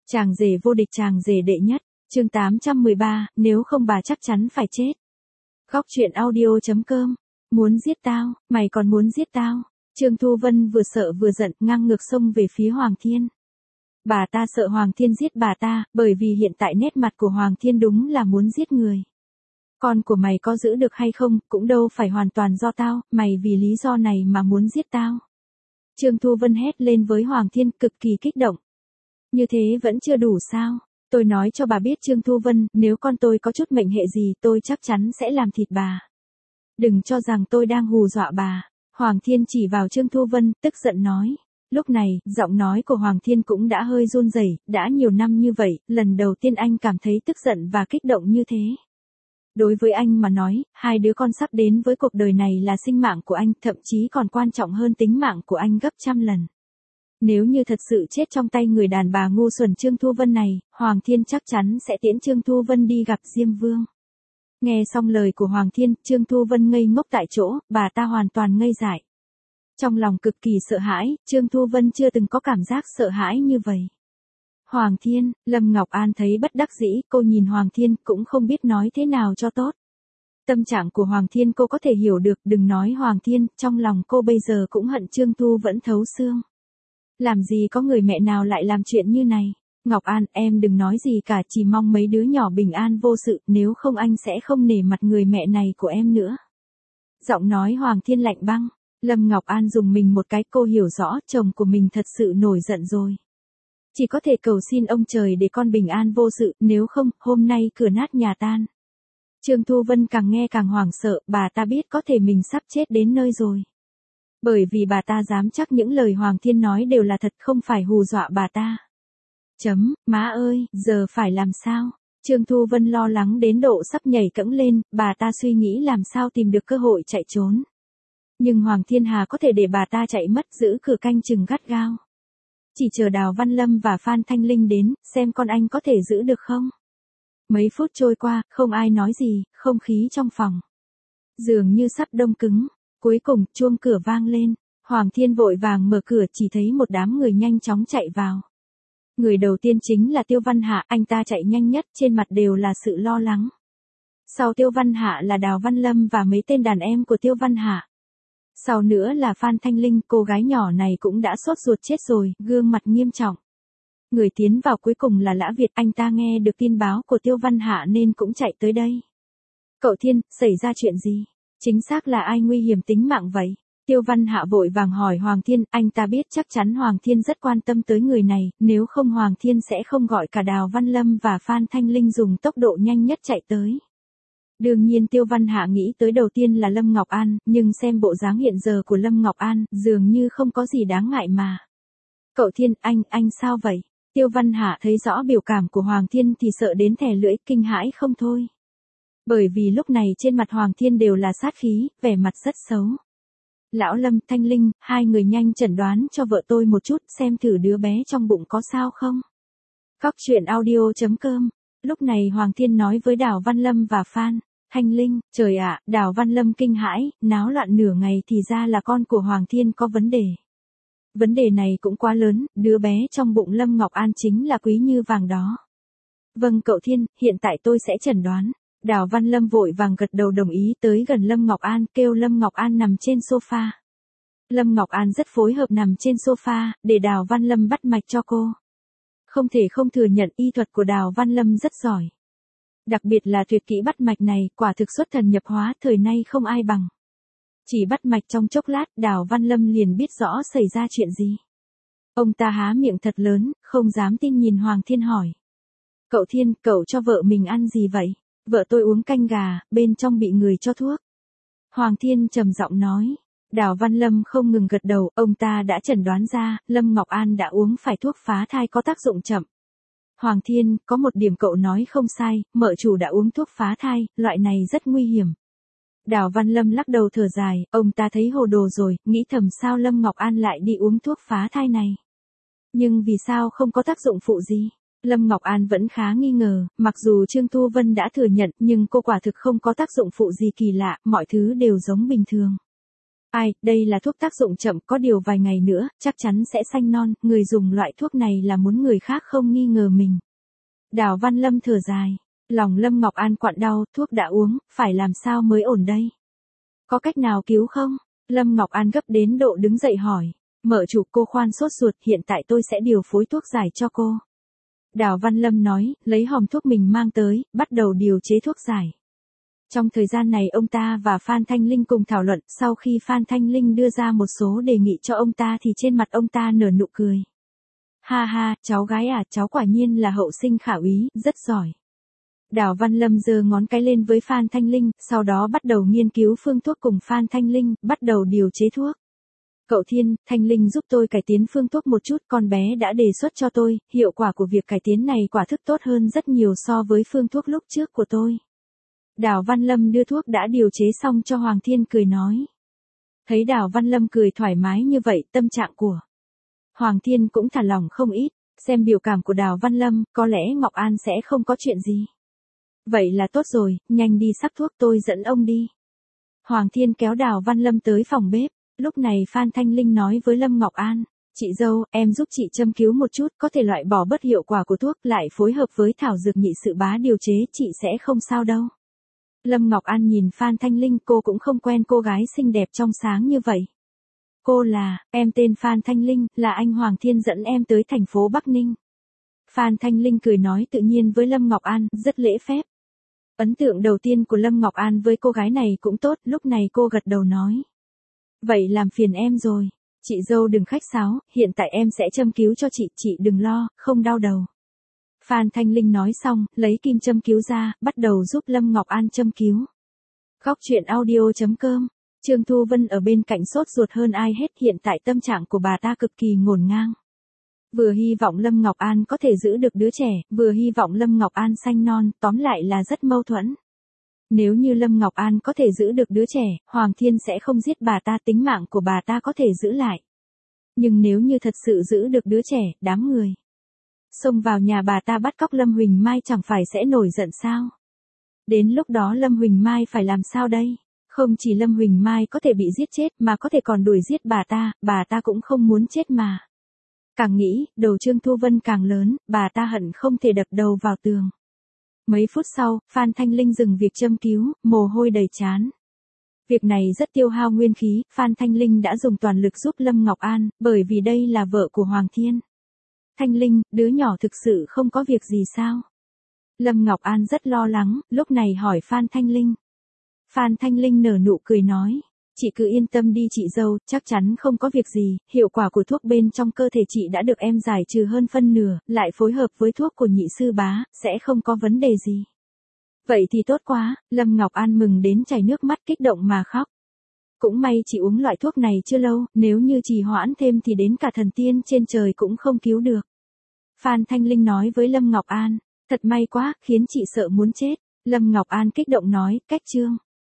Chàng rể vô địch, chàng rể đệ nhất. Chương 813, nếu không bà chắc chắn phải chết. Góc truyện audio.com. Muốn giết tao, mày còn muốn giết tao. Trương Thu Vân vừa sợ vừa giận, ngang ngược xông về phía Hoàng Thiên. Bà ta sợ Hoàng Thiên giết bà ta, bởi vì hiện tại nét mặt của Hoàng Thiên đúng là muốn giết người. Con của mày có giữ được hay không, cũng đâu phải hoàn toàn do tao, mày vì lý do này mà muốn giết tao. Trương Thu Vân hét lên với Hoàng Thiên, cực kỳ kích động. Như thế vẫn chưa đủ sao? Tôi nói cho bà biết Trương Thu Vân, nếu con tôi có chút mệnh hệ gì tôi chắc chắn sẽ làm thịt bà. Đừng cho rằng tôi đang hù dọa bà. Hoàng Thiên chỉ vào Trương Thu Vân, tức giận nói. Lúc này, giọng nói của Hoàng Thiên cũng đã hơi run rẩy, đã nhiều năm như vậy, lần đầu tiên anh cảm thấy tức giận và kích động như thế. Đối với anh mà nói, hai đứa con sắp đến với cuộc đời này là sinh mạng của anh, thậm chí còn quan trọng hơn tính mạng của anh gấp trăm lần. Nếu như thật sự chết trong tay người đàn bà ngu xuẩn Trương Thu Vân này, Hoàng Thiên chắc chắn sẽ tiễn Trương Thu Vân đi gặp Diêm Vương. Nghe xong lời của Hoàng Thiên, Trương Thu Vân ngây ngốc tại chỗ, bà ta hoàn toàn ngây dại. Trong lòng cực kỳ sợ hãi, Trương Thu Vân chưa từng có cảm giác sợ hãi như vậy. Hoàng Thiên, Lâm Ngọc An thấy bất đắc dĩ, cô nhìn Hoàng Thiên cũng không biết nói thế nào cho tốt. Tâm trạng của Hoàng Thiên cô có thể hiểu được, đừng nói Hoàng Thiên, trong lòng cô bây giờ cũng hận Trương Thu vẫn thấu xương. Làm gì có người mẹ nào lại làm chuyện như này. Ngọc An, em đừng nói gì cả, chỉ mong mấy đứa nhỏ bình an vô sự, nếu không anh sẽ không nể mặt người mẹ này của em nữa. Giọng nói Hoàng Thiên lạnh băng. Lâm Ngọc An dùng mình một cái, cô hiểu rõ chồng của mình thật sự nổi giận rồi. Chỉ có thể cầu xin ông trời để con bình an vô sự, nếu không, hôm nay cửa nát nhà tan. Trương Thu Vân càng nghe càng hoảng sợ, bà ta biết có thể mình sắp chết đến nơi rồi. Bởi vì bà ta dám chắc những lời Hoàng Thiên nói đều là thật, không phải hù dọa bà ta. Má ơi, giờ phải làm sao? Trương Thu Vân lo lắng đến độ sắp nhảy cẫng lên, bà ta suy nghĩ làm sao tìm được cơ hội chạy trốn. Nhưng Hoàng Thiên Hà có thể để bà ta chạy mất, giữ cửa canh chừng gắt gao. Chỉ chờ Đào Văn Lâm và Phan Thanh Linh đến, xem con anh có thể giữ được không? Mấy phút trôi qua, không ai nói gì, không khí trong phòng dường như sắp đông cứng. Cuối cùng, chuông cửa vang lên. Hoàng Thiên vội vàng mở cửa, chỉ thấy một đám người nhanh chóng chạy vào. Người đầu tiên chính là Tiêu Văn Hạ, anh ta chạy nhanh nhất, trên mặt đều là sự lo lắng. Sau Tiêu Văn Hạ là Đào Văn Lâm và mấy tên đàn em của Tiêu Văn Hạ. Sau nữa là Phan Thanh Linh, cô gái nhỏ này cũng đã sốt ruột chết rồi, gương mặt nghiêm trọng. Người tiến vào cuối cùng là Lã Việt, anh ta nghe được tin báo của Tiêu Văn Hạ nên cũng chạy tới đây. Cậu Thiên, xảy ra chuyện gì? Chính xác là ai nguy hiểm tính mạng vậy? Tiêu Văn Hạ vội vàng hỏi Hoàng Thiên, anh ta biết chắc chắn Hoàng Thiên rất quan tâm tới người này, nếu không Hoàng Thiên sẽ không gọi cả Đào Văn Lâm và Phan Thanh Linh dùng tốc độ nhanh nhất chạy tới. Đương nhiên Tiêu Văn Hạ nghĩ tới đầu tiên là Lâm Ngọc An, nhưng xem bộ dáng hiện giờ của Lâm Ngọc An, dường như không có gì đáng ngại mà. Cậu Thiên, anh sao vậy? Tiêu Văn Hạ thấy rõ biểu cảm của Hoàng Thiên thì sợ đến thè lưỡi, kinh hãi không thôi. Bởi vì lúc này trên mặt Hoàng Thiên đều là sát khí, vẻ mặt rất xấu. Lão Lâm, Thanh Linh, hai người nhanh chẩn đoán cho vợ tôi một chút, xem thử đứa bé trong bụng có sao không. Góc truyện audio.com. Lúc này Hoàng Thiên nói với Đào Văn Lâm và Phan Thanh Linh, trời ạ, Đào Văn Lâm kinh hãi, náo loạn nửa ngày thì ra là con của Hoàng Thiên có vấn đề. Vấn đề này cũng quá lớn, đứa bé trong bụng Lâm Ngọc An chính là quý như vàng đó. Vâng cậu Thiên, hiện tại tôi sẽ chẩn đoán. Đào Văn Lâm vội vàng gật đầu đồng ý, tới gần Lâm Ngọc An, kêu Lâm Ngọc An nằm trên sofa. Lâm Ngọc An rất phối hợp nằm trên sofa, để Đào Văn Lâm bắt mạch cho cô. Không thể không thừa nhận y thuật của Đào Văn Lâm rất giỏi. Đặc biệt là tuyệt kỹ bắt mạch này, quả thực xuất thần nhập hóa, thời nay không ai bằng. Chỉ bắt mạch trong chốc lát, Đào Văn Lâm liền biết rõ xảy ra chuyện gì. Ông ta há miệng thật lớn, không dám tin nhìn Hoàng Thiên hỏi. Cậu Thiên, cậu cho vợ mình ăn gì vậy? Vợ tôi uống canh gà, bên trong bị người cho thuốc. Hoàng Thiên trầm giọng nói. Đào Văn Lâm không ngừng gật đầu, ông ta đã chẩn đoán ra, Lâm Ngọc An đã uống phải thuốc phá thai có tác dụng chậm. Hoàng Thiên, có một điểm cậu nói không sai, mợ chủ đã uống thuốc phá thai, loại này rất nguy hiểm. Đào Văn Lâm lắc đầu thở dài, ông ta thấy hồ đồ rồi, nghĩ thầm sao Lâm Ngọc An lại đi uống thuốc phá thai này. Nhưng vì sao không có tác dụng phụ gì? Lâm Ngọc An vẫn khá nghi ngờ, mặc dù Trương Thu Vân đã thừa nhận nhưng cô quả thực không có tác dụng phụ gì kỳ lạ, mọi thứ đều giống bình thường. Ai, đây là thuốc tác dụng chậm, có điều vài ngày nữa, chắc chắn sẽ xanh non, người dùng loại thuốc này là muốn người khác không nghi ngờ mình. Đào Văn Lâm thở dài, lòng Lâm Ngọc An quặn đau, thuốc đã uống, phải làm sao mới ổn đây? Có cách nào cứu không? Lâm Ngọc An gấp đến độ đứng dậy hỏi. Mợ chủ, cô khoan sốt ruột, hiện tại tôi sẽ điều phối thuốc giải cho cô. Đào Văn Lâm nói, lấy hòm thuốc mình mang tới, bắt đầu điều chế thuốc giải. Trong thời gian này ông ta và Phan Thanh Linh cùng thảo luận, sau khi Phan Thanh Linh đưa ra một số đề nghị cho ông ta thì trên mặt ông ta nở nụ cười. Ha ha, cháu gái à, cháu quả nhiên là hậu sinh khả úy, rất giỏi. Đào Văn Lâm giơ ngón cái lên với Phan Thanh Linh, sau đó bắt đầu nghiên cứu phương thuốc cùng Phan Thanh Linh, bắt đầu điều chế thuốc. Cậu Thiên, Thanh Linh giúp tôi cải tiến phương thuốc một chút, con bé đã đề xuất cho tôi, hiệu quả của việc cải tiến này quả thực tốt hơn rất nhiều so với phương thuốc lúc trước của tôi. Đào Văn Lâm đưa thuốc đã điều chế xong cho Hoàng Thiên cười nói. Thấy Đào Văn Lâm cười thoải mái như vậy, tâm trạng của Hoàng Thiên cũng thả lỏng không ít, xem biểu cảm của Đào Văn Lâm, có lẽ Ngọc An sẽ không có chuyện gì. Vậy là tốt rồi, nhanh đi sắc thuốc, tôi dẫn ông đi. Hoàng Thiên kéo Đào Văn Lâm tới phòng bếp, lúc này Phan Thanh Linh nói với Lâm Ngọc An, chị dâu, em giúp chị châm cứu một chút, có thể loại bỏ bớt hiệu quả của thuốc, lại phối hợp với thảo dược nhị sự bá điều chế, chị sẽ không sao đâu. Lâm Ngọc An nhìn Phan Thanh Linh, cô cũng không quen cô gái xinh đẹp trong sáng như vậy. Cô là, em tên Phan Thanh Linh, là anh Hoàng Thiên dẫn em tới thành phố Bắc Ninh. Phan Thanh Linh cười nói tự nhiên với Lâm Ngọc An, rất lễ phép. Ấn tượng đầu tiên của Lâm Ngọc An với cô gái này cũng tốt, lúc này cô gật đầu nói. Vậy làm phiền em rồi. Chị dâu đừng khách sáo, hiện tại em sẽ châm cứu cho chị đừng lo, không đau đầu. Phan Thanh Linh nói xong, lấy kim châm cứu ra, bắt đầu giúp Lâm Ngọc An châm cứu. Góc truyện audio.com, Trương Thu Vân ở bên cạnh sốt ruột hơn ai hết, hiện tại tâm trạng của bà ta cực kỳ ngổn ngang. Vừa hy vọng Lâm Ngọc An có thể giữ được đứa trẻ, vừa hy vọng Lâm Ngọc An xanh non, tóm lại là rất mâu thuẫn. Nếu như Lâm Ngọc An có thể giữ được đứa trẻ, Hoàng Thiên sẽ không giết bà ta, tính mạng của bà ta có thể giữ lại. Nhưng nếu như thật sự giữ được đứa trẻ, đám người xông vào nhà bà ta bắt cóc Lâm Huỳnh Mai chẳng phải sẽ nổi giận sao? Đến lúc đó Lâm Huỳnh Mai phải làm sao đây? Không chỉ Lâm Huỳnh Mai có thể bị giết chết mà có thể còn đuổi giết bà ta cũng không muốn chết mà. Càng nghĩ, đầu Trương Thu Vân càng lớn, bà ta hận không thể đập đầu vào tường. Mấy phút sau, Phan Thanh Linh dừng việc châm cứu, mồ hôi đầy trán. Việc này rất tiêu hao nguyên khí, Phan Thanh Linh đã dùng toàn lực giúp Lâm Ngọc An, bởi vì đây là vợ của Hoàng Thiên. Thanh Linh, đứa nhỏ thực sự không có việc gì sao? Lâm Ngọc An rất lo lắng, lúc này hỏi Phan Thanh Linh. Phan Thanh Linh nở nụ cười nói, chị cứ yên tâm đi chị dâu, chắc chắn không có việc gì, hiệu quả của thuốc bên trong cơ thể chị đã được em giải trừ hơn phân nửa, lại phối hợp với thuốc của nhị sư bá, sẽ không có vấn đề gì. Vậy thì tốt quá, Lâm Ngọc An mừng đến chảy nước mắt kích động mà khóc. Cũng may chị uống loại thuốc này chưa lâu, nếu như trì hoãn thêm thì đến cả thần tiên trên trời cũng không cứu được. Phan Thanh Linh nói với Lâm Ngọc An, thật may quá, khiến chị sợ muốn chết. Lâm Ngọc An kích động nói, cách chương.